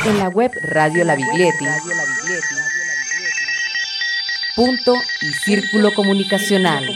En la web Radio La Biglietti, punto y círculo comunicacional.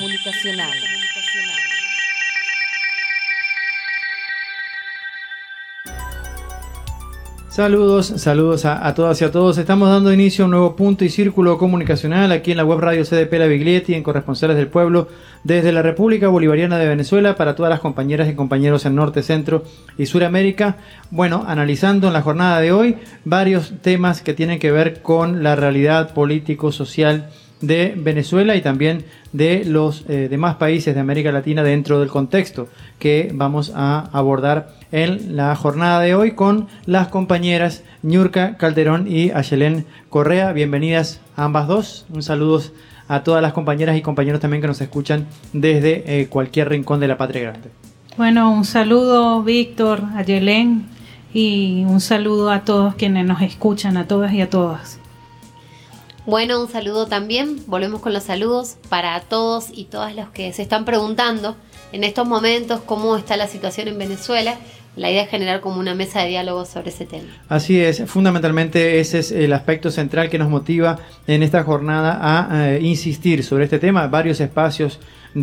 Saludos a todas y a todos. Estamos dando inicio a un nuevo punto y círculo comunicacional aquí en la web radio CDP La Biglietti, en Corresponsales del Pueblo, desde la República Bolivariana de Venezuela, para todas las compañeras y compañeros en Norte, Centro y Suramérica. Bueno, analizando en la jornada de hoy varios temas que tienen que ver con la realidad político-social de Venezuela y también de los demás países de América Latina dentro del contexto que vamos a abordar en la jornada de hoy con las compañeras Niurka Calderón y Ayelén Correa. Bienvenidas a ambas dos. Un saludo a todas las compañeras y compañeros también que nos escuchan desde cualquier rincón de la patria grande. Bueno, un saludo, Víctor, Ayelén, y un saludo a todos quienes nos escuchan, a todas y a todas. Bueno, un saludo también, volvemos con los saludos para todos y todas los que se están preguntando en estos momentos cómo está la situación en Venezuela. La idea es generar como una mesa de diálogo sobre ese tema. Así es, fundamentalmente ese es el aspecto central que nos motiva en esta jornada a insistir sobre este tema. Varios espacios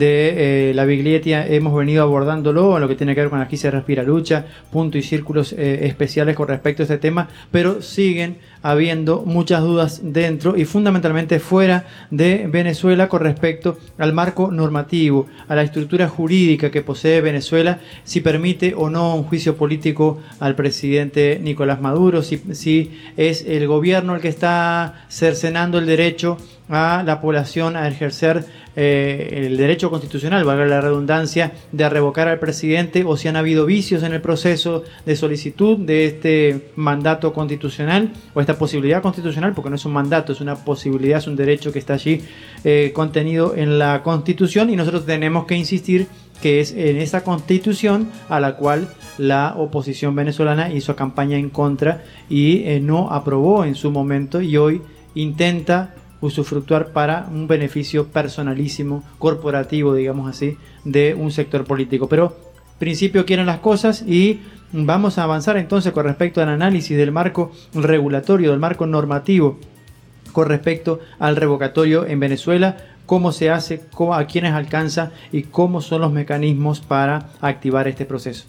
de la Biglietti hemos venido abordándolo en lo que tiene que ver con Aquí se respira lucha, punto y círculos especiales con respecto a este tema, pero siguen habiendo muchas dudas dentro y fundamentalmente fuera de Venezuela con respecto al marco normativo, a la estructura jurídica que posee Venezuela, si permite o no un juicio político al presidente Nicolás Maduro, si es el gobierno el que está cercenando el derecho a la población a ejercer el derecho constitucional, valga la redundancia, de revocar al presidente, o si han habido vicios en el proceso de solicitud de este mandato constitucional o esta posibilidad constitucional, porque no es un mandato, es una posibilidad, es un derecho que está allí contenido en la Constitución, y nosotros tenemos que insistir que es en esa Constitución a la cual la oposición venezolana hizo campaña en contra y no aprobó en su momento, y hoy intenta usufructuar para un beneficio personalísimo, corporativo, digamos así, de un sector político. Pero principio quieren las cosas y vamos a avanzar entonces con respecto al análisis del marco regulatorio, del marco normativo con respecto al revocatorio en Venezuela, cómo se hace, a quiénes alcanza y cómo son los mecanismos para activar este proceso.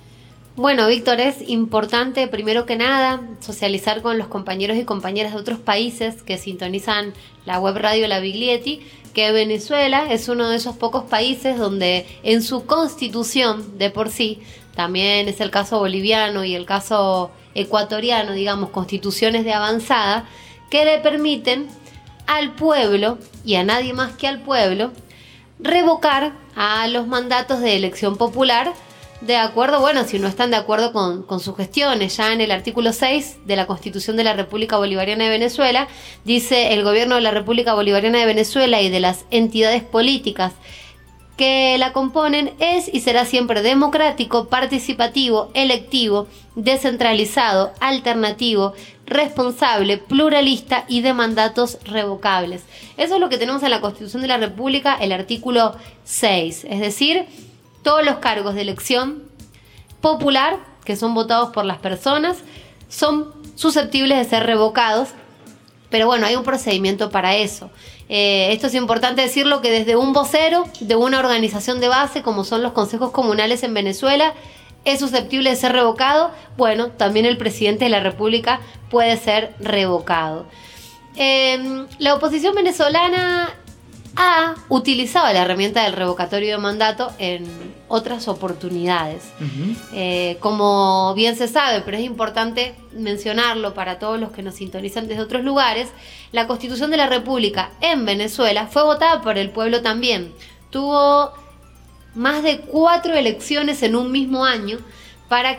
Bueno, Víctor, es importante, primero que nada, socializar con los compañeros y compañeras de otros países que sintonizan la web radio La Biglietti, que Venezuela es uno de esos pocos países donde en su constitución de por sí, también es el caso boliviano y el caso ecuatoriano, digamos, constituciones de avanzada, que le permiten al pueblo, y a nadie más que al pueblo, revocar a los mandatos de elección popular, de acuerdo, bueno, si no están de acuerdo con sus gestiones. Ya en el artículo 6 de la Constitución de la República Bolivariana de Venezuela dice: el gobierno de la República Bolivariana de Venezuela y de las entidades políticas que la componen es y será siempre democrático, participativo, electivo, descentralizado, alternativo, responsable, pluralista y de mandatos revocables. Eso es lo que tenemos en la Constitución de la República, el artículo 6, es decir, todos los cargos de elección popular, que son votados por las personas, son susceptibles de ser revocados, pero bueno, hay un procedimiento para eso. Esto es importante decirlo, que desde un vocero de una organización de base, como son los consejos comunales en Venezuela, es susceptible de ser revocado. Bueno, también el presidente de la República puede ser revocado. La oposición venezolana ha utilizado la herramienta del revocatorio de mandato en otras oportunidades. Como bien se sabe, pero es importante mencionarlo para todos los que nos sintonizan desde otros lugares, la Constitución de la República en Venezuela fue votada por el pueblo también. Tuvo más de 4 elecciones en un mismo año para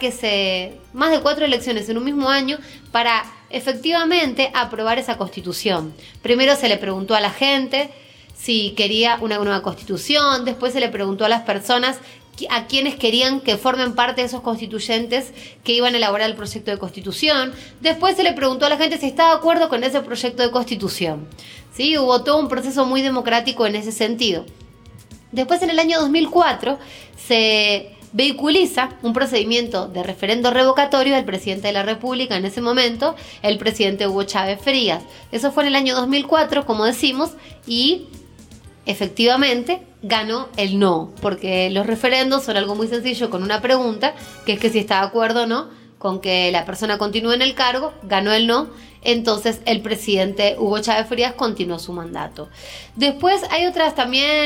efectivamente aprobar esa Constitución. Primero se le preguntó a la gente si quería una nueva constitución, después se le preguntó a las personas a quienes querían que formen parte de esos constituyentes que iban a elaborar el proyecto de constitución, después se le preguntó a la gente si estaba de acuerdo con ese proyecto de constitución. ¿Sí? Hubo todo un proceso muy democrático en ese sentido. Después, en el año 2004, se vehiculiza un procedimiento de referendo revocatorio del presidente de la República en ese momento, el presidente Hugo Chávez Frías. Eso fue en el año 2004, como decimos, y efectivamente ganó el no, porque los referendos son algo muy sencillo con una pregunta, que es que si está de acuerdo o no con que la persona continúe en el cargo. Ganó el no, entonces el presidente Hugo Chávez Frías continuó su mandato. Después hay otras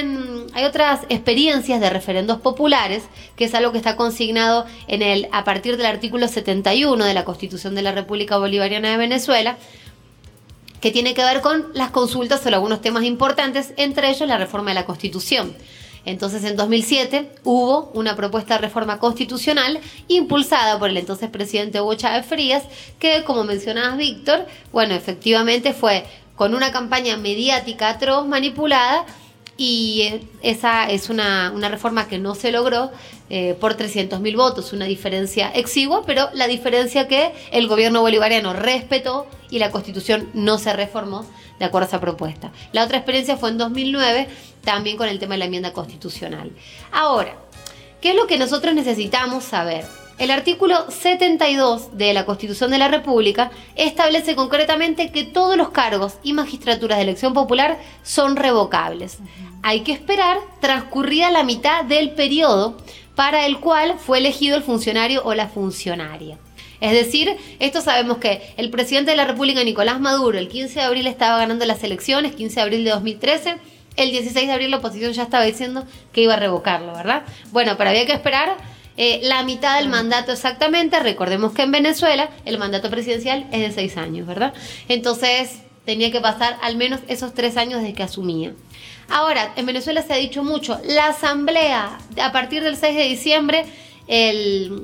experiencias de referendos populares, que es algo que está consignado a partir del artículo 71 de la Constitución de la República Bolivariana de Venezuela, que tiene que ver con las consultas sobre algunos temas importantes, entre ellos la reforma de la Constitución. Entonces, en 2007 hubo una propuesta de reforma constitucional impulsada por el entonces presidente Hugo Chávez Frías, que, como mencionabas, Víctor, bueno, efectivamente fue con una campaña mediática atroz, manipulada, y esa es una reforma que no se logró por 300.000 votos, una diferencia exigua, pero la diferencia que el gobierno bolivariano respetó y la Constitución no se reformó de acuerdo a esa propuesta. La otra experiencia fue en 2009, también con el tema de la enmienda constitucional. Ahora, ¿qué es lo que nosotros necesitamos saber? El artículo 72 de la Constitución de la República establece concretamente que todos los cargos y magistraturas de elección popular son revocables. Hay que esperar transcurrida la mitad del periodo para el cual fue elegido el funcionario o la funcionaria. Es decir, esto sabemos que el presidente de la República, Nicolás Maduro, el 15 de abril estaba ganando las elecciones, 15 de abril de 2013, el 16 de abril la oposición ya estaba diciendo que iba a revocarlo, ¿verdad? Bueno, pero había que esperar la mitad del mandato exactamente. Recordemos que en Venezuela el mandato presidencial es de 6 años, ¿verdad? Entonces tenía que pasar al menos esos 3 años desde que asumía. Ahora, en Venezuela se ha dicho mucho, la asamblea, a partir del 6 de diciembre, el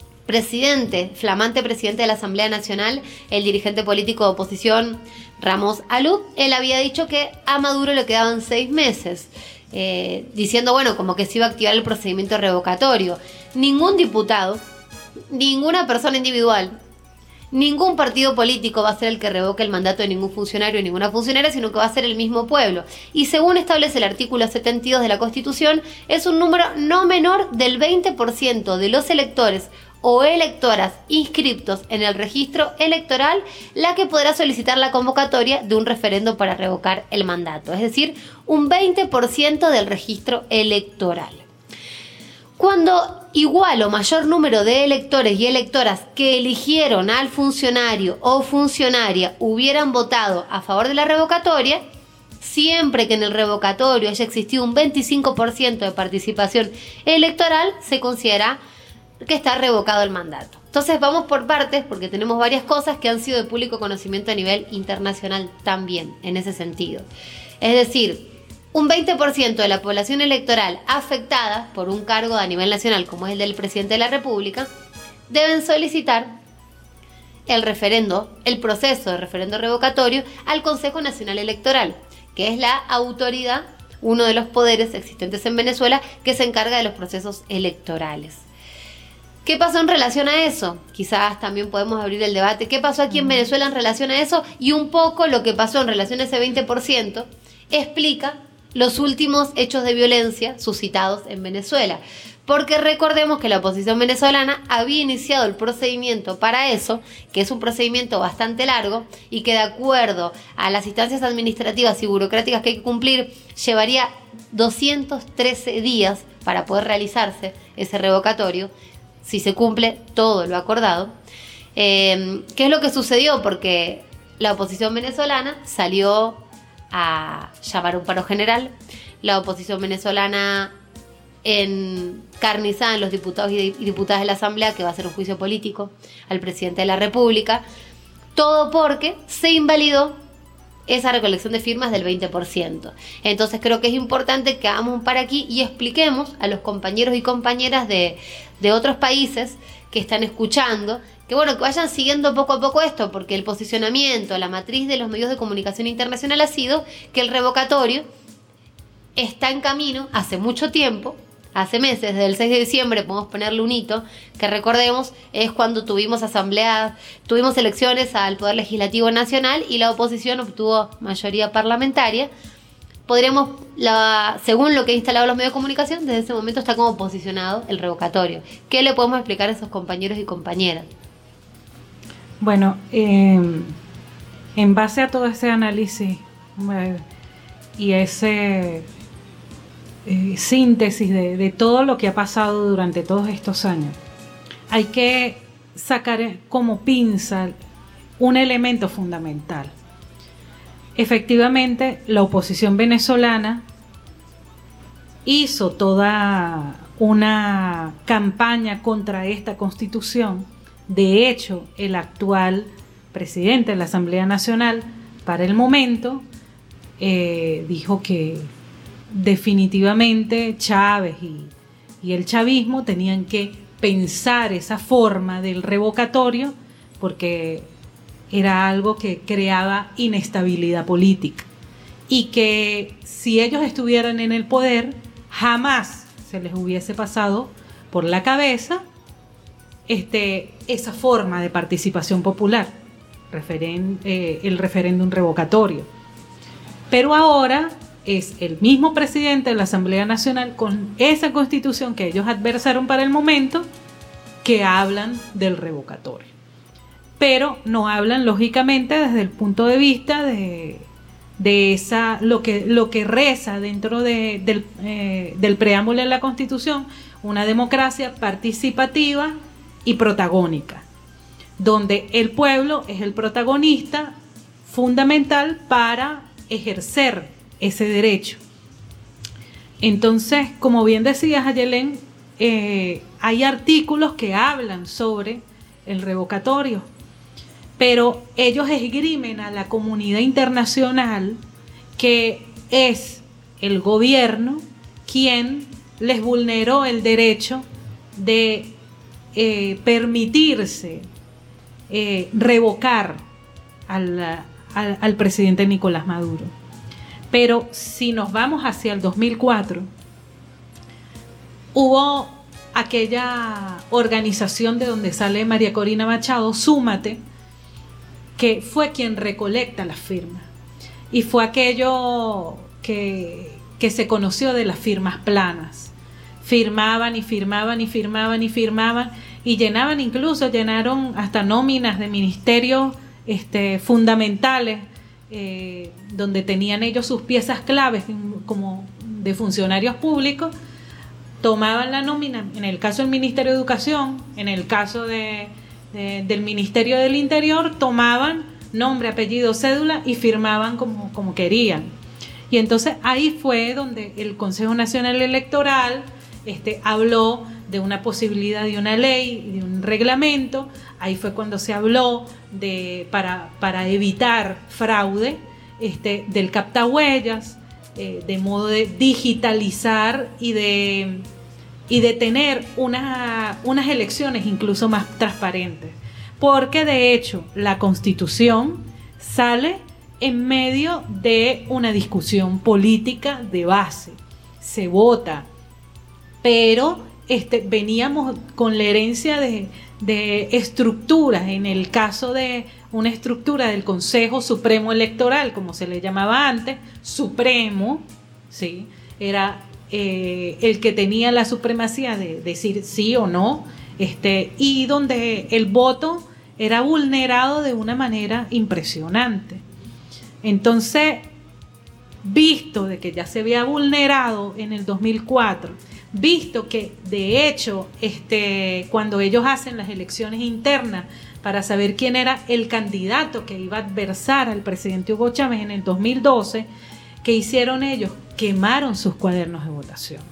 flamante presidente de la Asamblea Nacional, el dirigente político de oposición Ramos Alud, él había dicho que a Maduro le quedaban 6 meses, diciendo, bueno, como que se iba a activar el procedimiento revocatorio. Ningún diputado, ninguna persona individual, ningún partido político va a ser el que revoque el mandato de ningún funcionario o ninguna funcionaria, sino que va a ser el mismo pueblo. Y según establece el artículo 72 de la Constitución, es un número no menor del 20% de los electores o electoras inscriptos en el registro electoral la que podrá solicitar la convocatoria de un referendo para revocar el mandato. Es decir, un 20% del registro electoral. Cuando igual o mayor número de electores y electoras que eligieron al funcionario o funcionaria hubieran votado a favor de la revocatoria, siempre que en el revocatorio haya existido un 25% de participación electoral, se considera que está revocado el mandato. Entonces vamos por partes, porque tenemos varias cosas que han sido de público conocimiento a nivel internacional también, en ese sentido. Es decir, un 20% de la población electoral afectada por un cargo a nivel nacional, como es el del presidente de la República, deben solicitar el proceso de referendo revocatorio al Consejo Nacional Electoral, que es la autoridad, uno de los poderes existentes en Venezuela, que se encarga de los procesos electorales. ¿Qué pasó en relación a eso? Quizás también podemos abrir el debate. ¿Qué pasó aquí en Venezuela en relación a eso? Y un poco lo que pasó en relación a ese 20% explica los últimos hechos de violencia suscitados en Venezuela. Porque recordemos que la oposición venezolana había iniciado el procedimiento para eso, que es un procedimiento bastante largo y que, de acuerdo a las instancias administrativas y burocráticas que hay que cumplir, llevaría 213 días para poder realizarse ese revocatorio, si se cumple todo lo acordado. ¿Qué es lo que sucedió? Porque la oposición venezolana salió a llamar un paro general. La oposición venezolana encarnizada en los diputados y diputadas de la Asamblea, que va a hacer un juicio político al presidente de la República. Todo porque se invalidó esa recolección de firmas del 20%. Entonces creo que es importante que hagamos un par aquí y expliquemos a los compañeros y compañeras de otros países que están escuchando, que bueno, que vayan siguiendo poco a poco esto, porque el posicionamiento, la matriz de los medios de comunicación internacional ha sido que el revocatorio está en camino hace mucho tiempo, hace meses, desde el 6 de diciembre podemos ponerle un hito, que recordemos es cuando tuvimos elecciones al Poder Legislativo Nacional y la oposición obtuvo mayoría parlamentaria, podríamos, según lo que han instalado los medios de comunicación, desde ese momento está como posicionado el revocatorio. ¿Qué le podemos explicar a esos compañeros y compañeras? Bueno, en base a todo ese análisis y ese síntesis de todo lo que ha pasado durante todos estos años, hay que sacar como pinza un elemento fundamental. Efectivamente, la oposición venezolana hizo toda una campaña contra esta constitución. De hecho, el actual presidente de la Asamblea Nacional, para el momento, dijo que definitivamente Chávez y el chavismo tenían que pensar esa forma del revocatorio porque era algo que creaba inestabilidad política y que si ellos estuvieran en el poder jamás se les hubiese pasado por la cabeza esa forma de participación popular, el referéndum revocatorio. Pero ahora es el mismo presidente de la Asamblea Nacional con esa constitución que ellos adversaron para el momento que hablan del revocatorio. Pero no hablan lógicamente desde el punto de vista de lo que reza dentro del preámbulo de la Constitución, una democracia participativa y protagónica, donde el pueblo es el protagonista fundamental para ejercer ese derecho. Entonces, como bien decías, Ayelén, hay artículos que hablan sobre el revocatorio, pero ellos esgrimen a la comunidad internacional que es el gobierno quien les vulneró el derecho de permitirse revocar al presidente Nicolás Maduro. Pero si nos vamos hacia el 2004, hubo aquella organización de donde sale María Corina Machado, Súmate, que fue quien recolecta las firmas. Y fue aquello que se conoció de las firmas planas. Firmaban y firmaban y firmaban y firmaban y llenaron hasta nóminas de ministerios fundamentales, donde tenían ellos sus piezas claves como de funcionarios públicos. Tomaban la nómina, en el caso del Ministerio de Educación, en el caso del Ministerio del Interior, tomaban nombre, apellido, cédula y firmaban como querían. Y entonces ahí fue donde el Consejo Nacional Electoral habló de una posibilidad de una ley, de un reglamento. Ahí fue cuando se habló para evitar fraude, del captahuellas, de modo de digitalizar y de tener unas elecciones incluso más transparentes. Porque de hecho la Constitución sale en medio de una discusión política de base. Se vota, pero veníamos con la herencia de estructuras, en el caso de una estructura del Consejo Supremo Electoral, como se le llamaba antes, supremo, ¿sí? Era el que tenía la supremacía de decir sí o no, y donde el voto era vulnerado de una manera impresionante. Entonces, visto de que ya se había vulnerado en el 2004, visto que de hecho cuando ellos hacen las elecciones internas para saber quién era el candidato que iba a adversar al presidente Hugo Chávez en el 2012, ¿qué hicieron ellos? Quemaron sus cuadernos de votación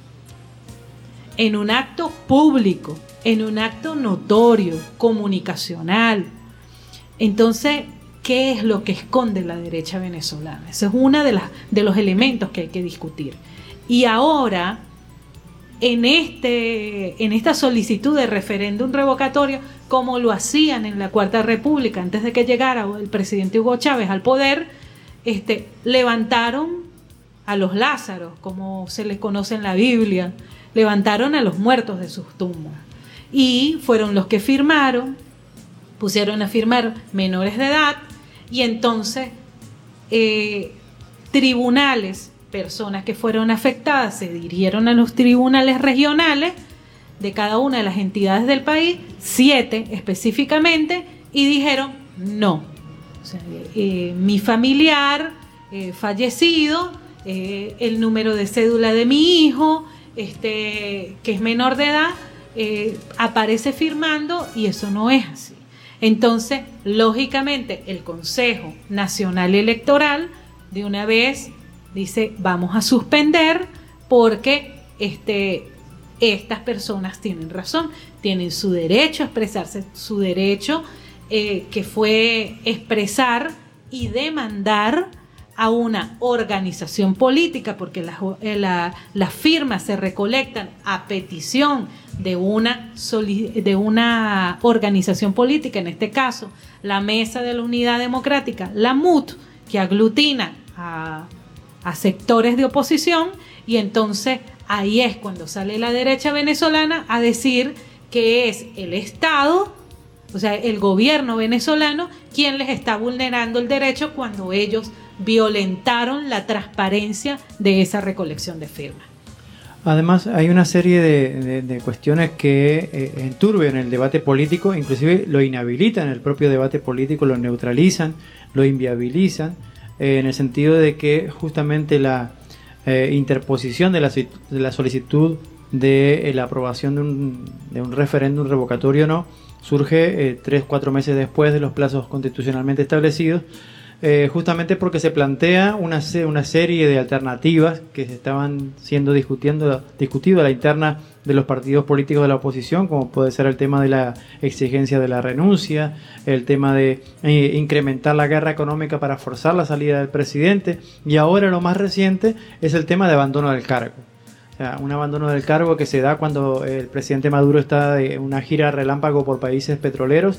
en un acto público, en un acto notorio, comunicacional. Entonces, ¿qué es lo que esconde la derecha venezolana? Ese es uno de los elementos que hay que discutir. Y ahora, en esta solicitud de referéndum revocatorio, como lo hacían en la Cuarta República antes de que llegara el presidente Hugo Chávez al poder, levantaron a los Lázaros, como se les conoce en la Biblia, levantaron a los muertos de sus tumbas y fueron los que firmaron, pusieron a firmar menores de edad, y entonces tribunales personas que fueron afectadas se dirigieron a los tribunales regionales de cada una de las entidades del país, 7 específicamente, y dijeron no. O sea, mi familiar fallecido, el número de cédula de mi hijo, que es menor de edad, aparece firmando, y eso no es así. Entonces, lógicamente, el Consejo Nacional Electoral de una vez dice, vamos a suspender porque estas personas tienen razón, tienen su derecho a expresarse, su derecho que fue expresar y demandar a una organización política, porque las firmas se recolectan a petición de una organización política, en este caso la Mesa de la Unidad Democrática, la MUD, que aglutina a sectores de oposición, y entonces ahí es cuando sale la derecha venezolana a decir que es el Estado, o sea, el gobierno venezolano, quien les está vulnerando el derecho cuando ellos violentaron la transparencia de esa recolección de firmas. Además, hay una serie de cuestiones que enturbian el debate político, inclusive lo inhabilitan el propio debate político, lo neutralizan, lo inviabilizan, en el sentido de que justamente la interposición de la solicitud de la aprobación de un referéndum revocatorio o no, surge 3-4 meses después de los plazos constitucionalmente establecidos, justamente porque se plantea una serie de alternativas que se estaban siendo discutido a la interna de los partidos políticos de la oposición, como puede ser el tema de la exigencia de la renuncia, el tema de incrementar la guerra económica para forzar la salida del presidente, y ahora lo más reciente es el tema de abandono del cargo. O sea, un abandono del cargo que se da cuando el presidente Maduro está de una gira relámpago por países petroleros,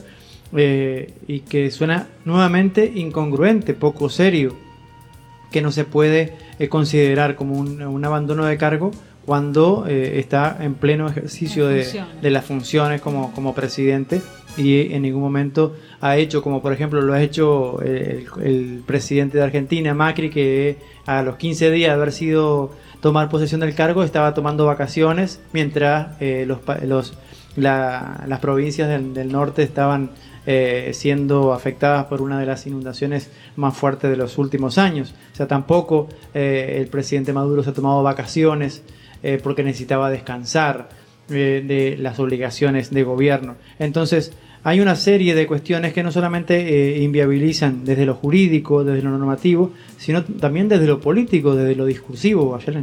y que suena nuevamente incongruente, poco serio, que no se puede considerar como un abandono de cargo cuando está en pleno ejercicio de las funciones como presidente, y en ningún momento ha hecho, como por ejemplo lo ha hecho el presidente de Argentina, Macri, que a los 15 días de haber sido tomar posesión del cargo estaba tomando vacaciones mientras las provincias del norte estaban siendo afectadas por una de las inundaciones más fuertes de los últimos años. O sea, tampoco el presidente Maduro se ha tomado vacaciones porque necesitaba descansar de las obligaciones de gobierno. Entonces, hay una serie de cuestiones que no solamente inviabilizan desde lo jurídico, desde lo normativo, sino también desde lo político, desde lo discursivo, Ayelen.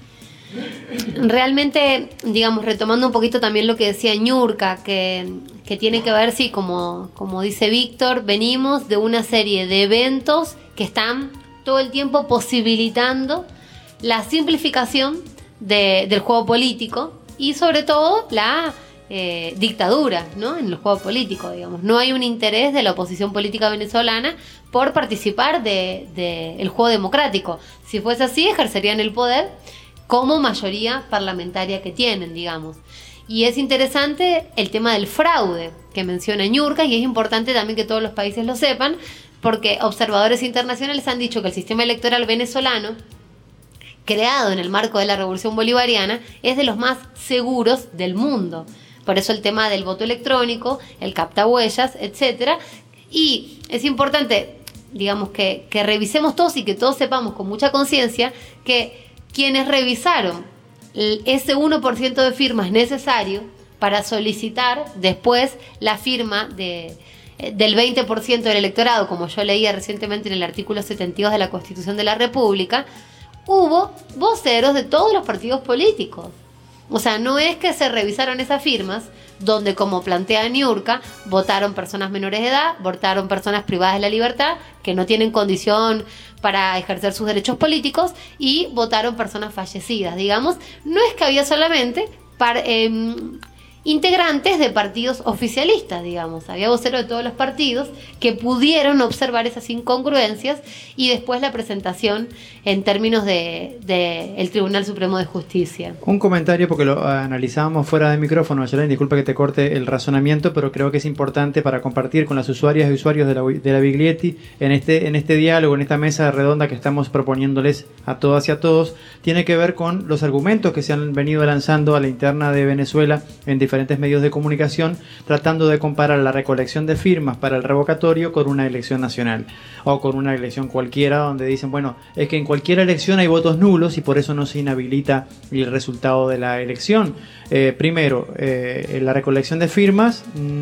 Realmente, digamos, retomando un poquito también lo que decía Ñurka, que tiene que ver, sí, como dice Víctor, venimos de una serie de eventos que están todo el tiempo posibilitando la simplificación del juego político y sobre todo la dictadura, ¿no?, en el juego político, digamos. No hay un interés de la oposición política venezolana por participar del juego democrático. Si fuese así, ejercerían el poder como mayoría parlamentaria que tienen, digamos. Y es interesante el tema del fraude que menciona Ñurka, y es importante también que todos los países lo sepan, porque observadores internacionales han dicho que el sistema electoral venezolano, creado en el marco de la Revolución Bolivariana, es de los más seguros del mundo. Por eso el tema del voto electrónico, el captahuellas, etcétera. Y es importante, digamos, que revisemos todos y que todos sepamos con mucha conciencia que quienes revisaron ese 1% de firmas necesario para solicitar después la firma del 20% del electorado, como yo leía recientemente en el artículo 72 de la Constitución de la República, hubo voceros de todos los partidos políticos. O sea, no es que se revisaron esas firmas donde, como plantea Ñurka, votaron personas menores de edad, votaron personas privadas de la libertad, que no tienen condición para ejercer sus derechos políticos, y votaron personas fallecidas, digamos. No es que había solamente integrantes de partidos oficialistas, digamos. Había voceros de todos los partidos que pudieron observar esas incongruencias y después la presentación en términos de el Tribunal Supremo de Justicia. Un comentario, porque lo analizábamos fuera de micrófono, Mayelén, disculpa que te corte el razonamiento, pero creo que es importante para compartir con las usuarias y usuarios de la Biglietti en este diálogo, en esta mesa redonda que estamos proponiéndoles a todas y a todos. Tiene que ver con los argumentos que se han venido lanzando a la interna de Venezuela en diferentes medios de comunicación, tratando de comparar la recolección de firmas para el revocatorio con una elección nacional o con una elección cualquiera, donde dicen, bueno, es que en cualquier elección hay votos nulos y por eso no se inhabilita el resultado de la elección. Primero, la recolección de firmas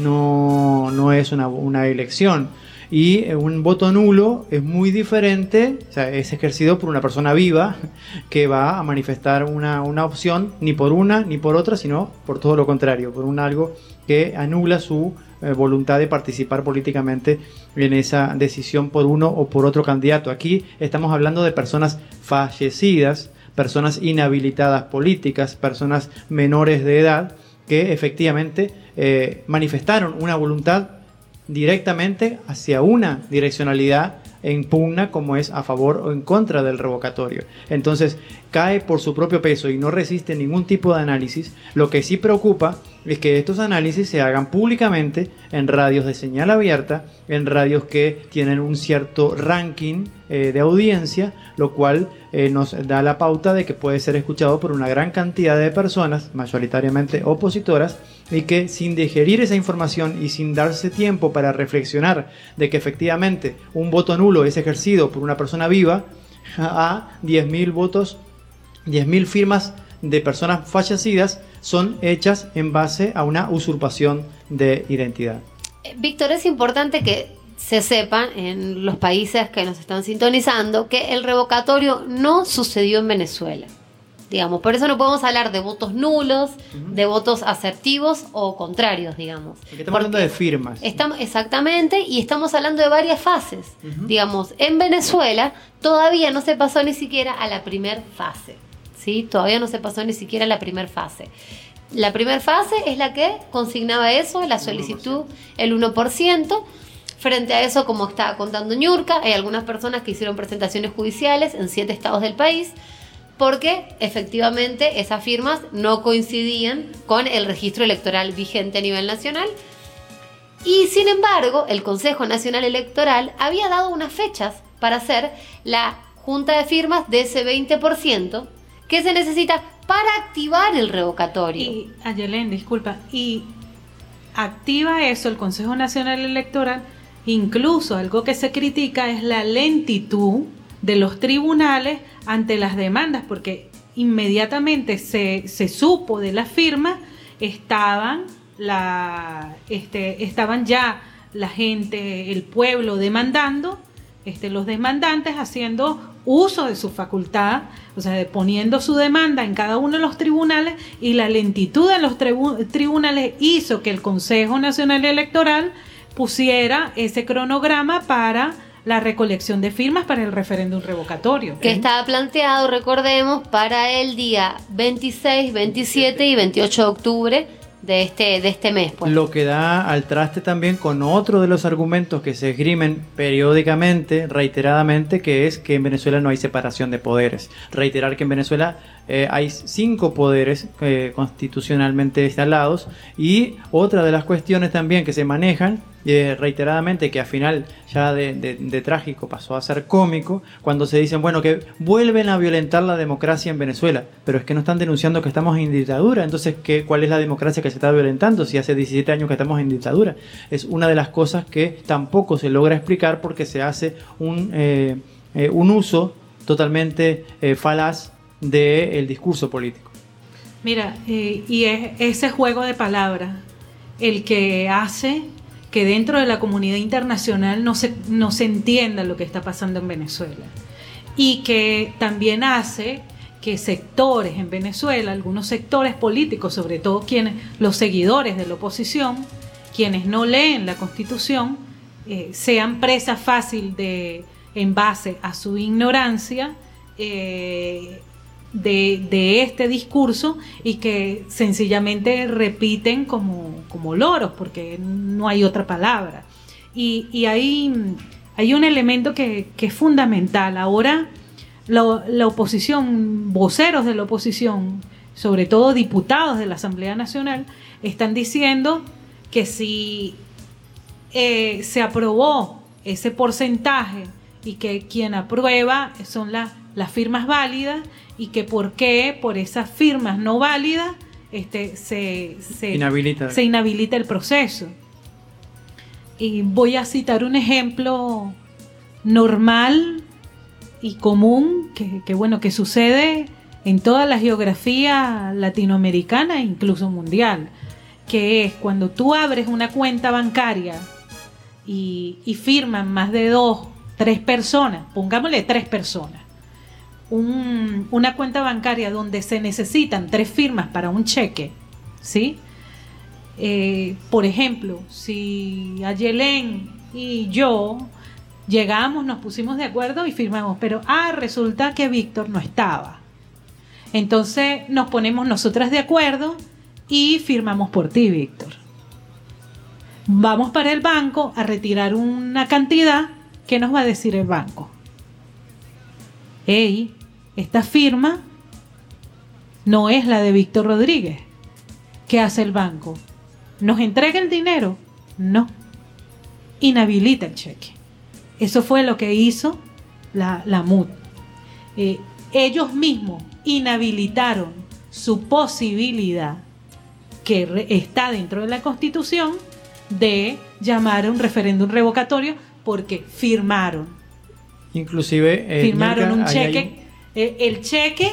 no es una elección. Y un voto nulo es muy diferente, o sea, es ejercido por una persona viva que va a manifestar una opción, ni por una ni por otra, sino por todo lo contrario, por algo que anula su voluntad de participar políticamente en esa decisión por uno o por otro candidato. Aquí estamos hablando de personas fallecidas, personas inhabilitadas políticas, personas menores de edad que efectivamente manifestaron una voluntad directamente hacia una direccionalidad en pugna, como es a favor o en contra del revocatorio. Entonces cae por su propio peso y no resiste ningún tipo de análisis. Lo que sí preocupa es que estos análisis se hagan públicamente en radios de señal abierta, en radios que tienen un cierto ranking de audiencia, lo cual nos da la pauta de que puede ser escuchado por una gran cantidad de personas, mayoritariamente opositoras, y que sin digerir esa información y sin darse tiempo para reflexionar de que efectivamente un voto nulo es ejercido por una persona viva, a 10.000 votos, 10.000 firmas de personas fallecidas son hechas en base a una usurpación de identidad. Víctor, es importante que se sepa en los países que nos están sintonizando que el revocatorio no sucedió en Venezuela. Digamos, por eso no podemos hablar de votos nulos, de votos asertivos o contrarios, digamos. Porque estamos hablando de firmas. Exactamente, y estamos hablando de varias fases. Digamos, en Venezuela todavía no se pasó ni siquiera a la primer fase. ¿Sí? Todavía no se pasó ni siquiera a la primer fase. La primera fase es la que consignaba eso, la solicitud, el 1%. Frente a eso, como estaba contando Ñurka, hay algunas personas que hicieron presentaciones judiciales en 7 estados del país, porque efectivamente esas firmas no coincidían con el registro electoral vigente a nivel nacional. Y sin embargo, el Consejo Nacional Electoral había dado unas fechas para hacer la junta de firmas de ese 20% que se necesita para activar el revocatorio. Y, Ayelén, disculpa, y activa eso el Consejo Nacional Electoral. Incluso algo que se critica es la lentitud de los tribunales ante las demandas, porque inmediatamente se supo de las firmas, estaban ya la gente, el pueblo demandando, los demandantes haciendo uso de su facultad, o sea, poniendo su demanda en cada uno de los tribunales, y la lentitud de los tribunales hizo que el Consejo Nacional Electoral pusiera ese cronograma para la recolección de firmas para el referéndum revocatorio. Que estaba planteado, recordemos, para el día 26, 27 y 28 de octubre de este mes. Pues. Lo que da al traste también con otro de los argumentos que se esgrimen periódicamente, reiteradamente, que es que en Venezuela no hay separación de poderes. Reiterar que en Venezuela hay 5 poderes constitucionalmente instalados, y otra de las cuestiones también que se manejan reiteradamente, que al final ya de trágico pasó a ser cómico, cuando se dicen, bueno, que vuelven a violentar la democracia en Venezuela, pero es que no están denunciando que estamos en dictadura. Entonces, ¿cuál es la democracia que se está violentando si hace 17 años que estamos en dictadura? Es una de las cosas que tampoco se logra explicar, porque se hace un uso totalmente falaz del discurso político. Mira, y es ese juego de palabras el que hace que dentro de la comunidad internacional no se entienda lo que está pasando en Venezuela, y que también hace que sectores en Venezuela, algunos sectores políticos, sobre todo los seguidores de la oposición, quienes no leen la Constitución, sean presa fácil en base a su ignorancia, de este discurso y que sencillamente repiten como loros, porque no hay otra palabra. Y hay un elemento que es fundamental. Ahora la oposición, voceros de la oposición, sobre todo diputados de la Asamblea Nacional, están diciendo que si se aprobó ese porcentaje y que quien aprueba son las firmas válidas, y que por qué por esas firmas no válidas se inhabilita el proceso. Y voy a citar un ejemplo normal y común que sucede en toda la geografía latinoamericana e incluso mundial, que es cuando tú abres una cuenta bancaria y firman más de 2, 3 personas, pongámosle 3 personas, una cuenta bancaria donde se necesitan 3 firmas para un cheque, ¿sí? Por ejemplo, si Ayelén y yo llegamos, nos pusimos de acuerdo y firmamos, pero resulta que Víctor no estaba. Entonces nos ponemos nosotras de acuerdo y firmamos por ti, Víctor. Vamos para el banco a retirar una cantidad. ¿Qué nos va a decir el banco? Hey, esta firma no es la de Víctor Rodríguez. ¿Qué hace el banco? ¿Nos entrega el dinero? No. Inhabilita el cheque. Eso fue lo que hizo la MUD. Ellos mismos inhabilitaron su posibilidad, que está dentro de la Constitución, de llamar a un referéndum revocatorio, porque firmaron. Inclusive firmaron un cheque, el cheque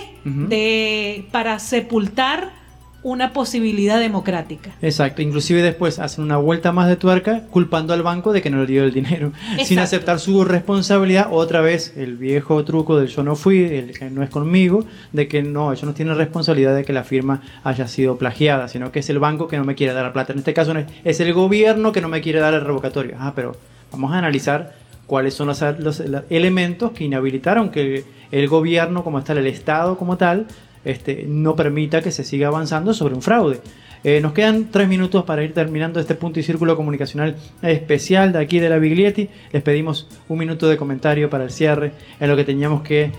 para sepultar una posibilidad democrática. Exacto, inclusive después hacen una vuelta más de tuerca culpando al banco de que no le dio el dinero. Exacto. Sin aceptar su responsabilidad. Otra vez el viejo truco del yo no fui, el que no es conmigo, de que no, ellos no tienen responsabilidad de que la firma haya sido plagiada, sino que es el banco que no me quiere dar la plata. En este caso es el gobierno que no me quiere dar el revocatorio. Pero vamos a analizar cuáles son los elementos que inhabilitaron que el gobierno como tal, el Estado como tal, no permita que se siga avanzando sobre un fraude. Nos quedan 3 minutos para ir terminando este punto y círculo comunicacional especial de aquí de la Biglietti. Les pedimos un minuto de comentario para el cierre en lo que teníamos que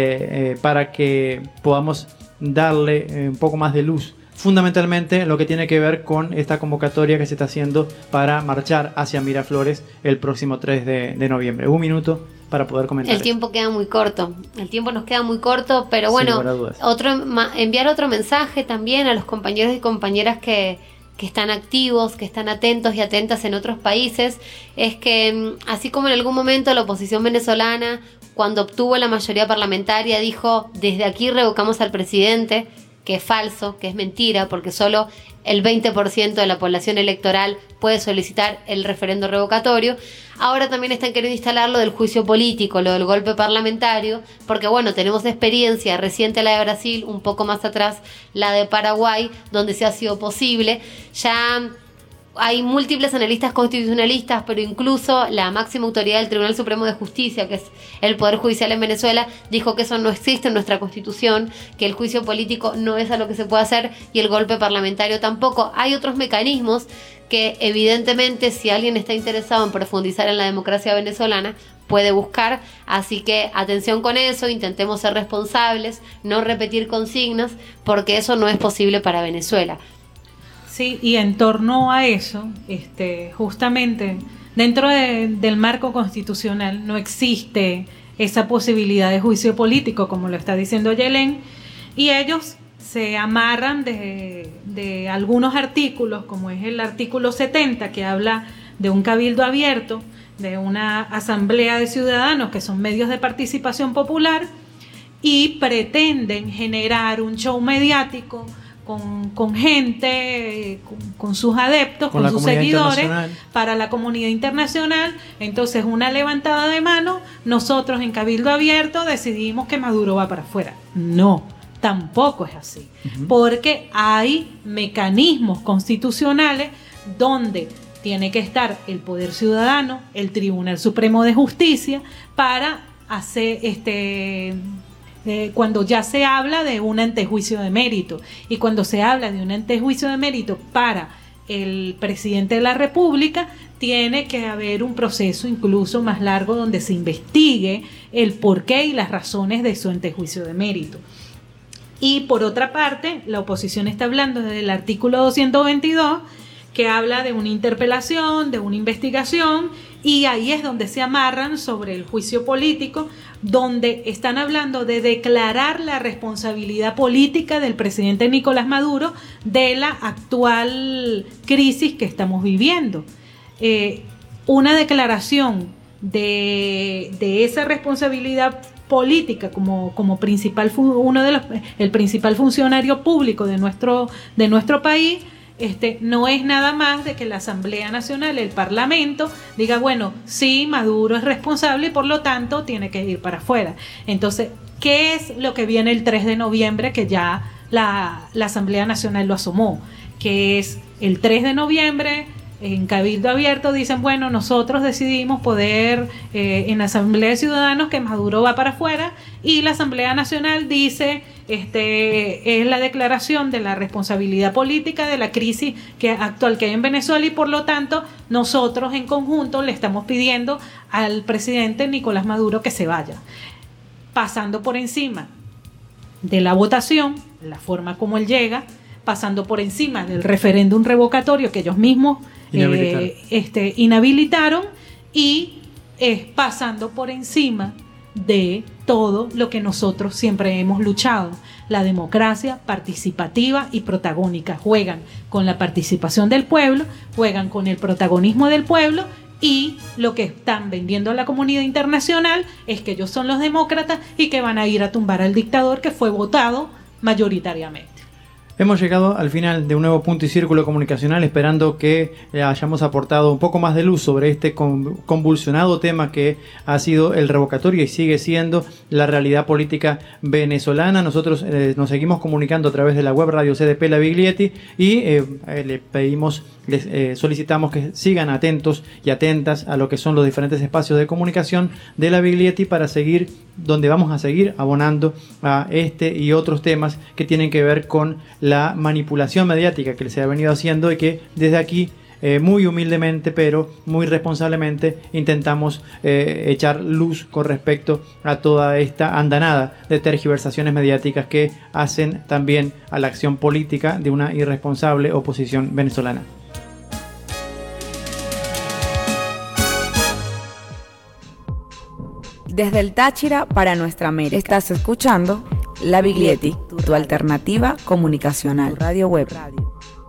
para que podamos darle un poco más de luz, fundamentalmente en lo que tiene que ver con esta convocatoria que se está haciendo para marchar hacia Miraflores el próximo 3 de noviembre. Un minuto para poder comentar. El tiempo queda muy corto. El tiempo nos queda muy corto, pero bueno, enviar otro mensaje también a los compañeros y compañeras que están activos, que están atentos y atentas en otros países, es que así como en algún momento la oposición venezolana, cuando obtuvo la mayoría parlamentaria, dijo: desde aquí revocamos al presidente, que es falso, que es mentira, porque solo el 20% de la población electoral puede solicitar el referendo revocatorio. Ahora también están queriendo instalar lo del juicio político, lo del golpe parlamentario, porque bueno, tenemos experiencia reciente, la de Brasil, un poco más atrás la de Paraguay, donde sí ha sido posible. Ya hay múltiples analistas constitucionalistas, pero incluso la máxima autoridad del Tribunal Supremo de Justicia, que es el Poder Judicial en Venezuela, dijo que eso no existe en nuestra Constitución, que el juicio político no es a lo que se puede hacer y el golpe parlamentario tampoco. Hay otros mecanismos que evidentemente, si alguien está interesado en profundizar en la democracia venezolana, puede buscar, así que atención con eso, intentemos ser responsables, no repetir consignas, porque eso no es posible para Venezuela. Sí, y en torno a eso, justamente dentro del marco constitucional no existe esa posibilidad de juicio político, como lo está diciendo Yelén, y ellos se amarran de algunos artículos, como es el artículo 70, que habla de un cabildo abierto, de una asamblea de ciudadanos, que son medios de participación popular, y pretenden generar un show mediático con gente, con sus adeptos, con sus seguidores, para la comunidad internacional. Entonces, una levantada de mano, nosotros en Cabildo Abierto decidimos que Maduro va para afuera. No, tampoco es así, porque hay mecanismos constitucionales donde tiene que estar el Poder Ciudadano, el Tribunal Supremo de Justicia, para hacer cuando ya se habla de un antejuicio de mérito. Y cuando se habla de un antejuicio de mérito para el presidente de la República, tiene que haber un proceso incluso más largo donde se investigue el porqué y las razones de su antejuicio de mérito. Y por otra parte, la oposición está hablando desde el artículo 222, que habla de una interpelación, de una investigación, y ahí es donde se amarran sobre el juicio político, donde están hablando de declarar la responsabilidad política del presidente Nicolás Maduro de la actual crisis que estamos viviendo. Una declaración de esa responsabilidad política como principal el principal funcionario público de nuestro país, no es nada más de que la Asamblea Nacional, el Parlamento, diga, bueno, sí, Maduro es responsable y por lo tanto tiene que ir para afuera. Entonces, ¿qué es lo que viene el 3 de noviembre que ya la Asamblea Nacional lo asomó? Que es el 3 de noviembre, en Cabildo Abierto dicen, bueno, nosotros decidimos poder en la Asamblea de Ciudadanos que Maduro va para afuera, y la Asamblea Nacional dice, es la declaración de la responsabilidad política de la crisis actual que hay en Venezuela, y por lo tanto nosotros en conjunto le estamos pidiendo al presidente Nicolás Maduro que se vaya, pasando por encima de la votación, la forma como él llega, pasando por encima del referéndum revocatorio que ellos mismos inhabilitaron, y pasando por encima de todo lo que nosotros siempre hemos luchado, la democracia participativa y protagónica. Juegan con la participación del pueblo, juegan con el protagonismo del pueblo, y lo que están vendiendo a la comunidad internacional es que ellos son los demócratas y que van a ir a tumbar al dictador que fue votado mayoritariamente. Hemos llegado al final de un nuevo punto y círculo comunicacional, esperando que hayamos aportado un poco más de luz sobre este convulsionado tema que ha sido el revocatorio y sigue siendo la realidad política venezolana. Nosotros nos seguimos comunicando a través de la web radio CDP La Biglietti, y les solicitamos que sigan atentos y atentas a lo que son los diferentes espacios de comunicación de La Biglietti, para seguir donde vamos a seguir abonando a este y otros temas que tienen que ver con la manipulación mediática que se ha venido haciendo, y que desde aquí muy humildemente pero muy responsablemente intentamos echar luz con respecto a toda esta andanada de tergiversaciones mediáticas que hacen también a la acción política de una irresponsable oposición venezolana. Desde el Táchira para nuestra América. Estás escuchando La Biglietti, tu alternativa comunicacional. Radio Web.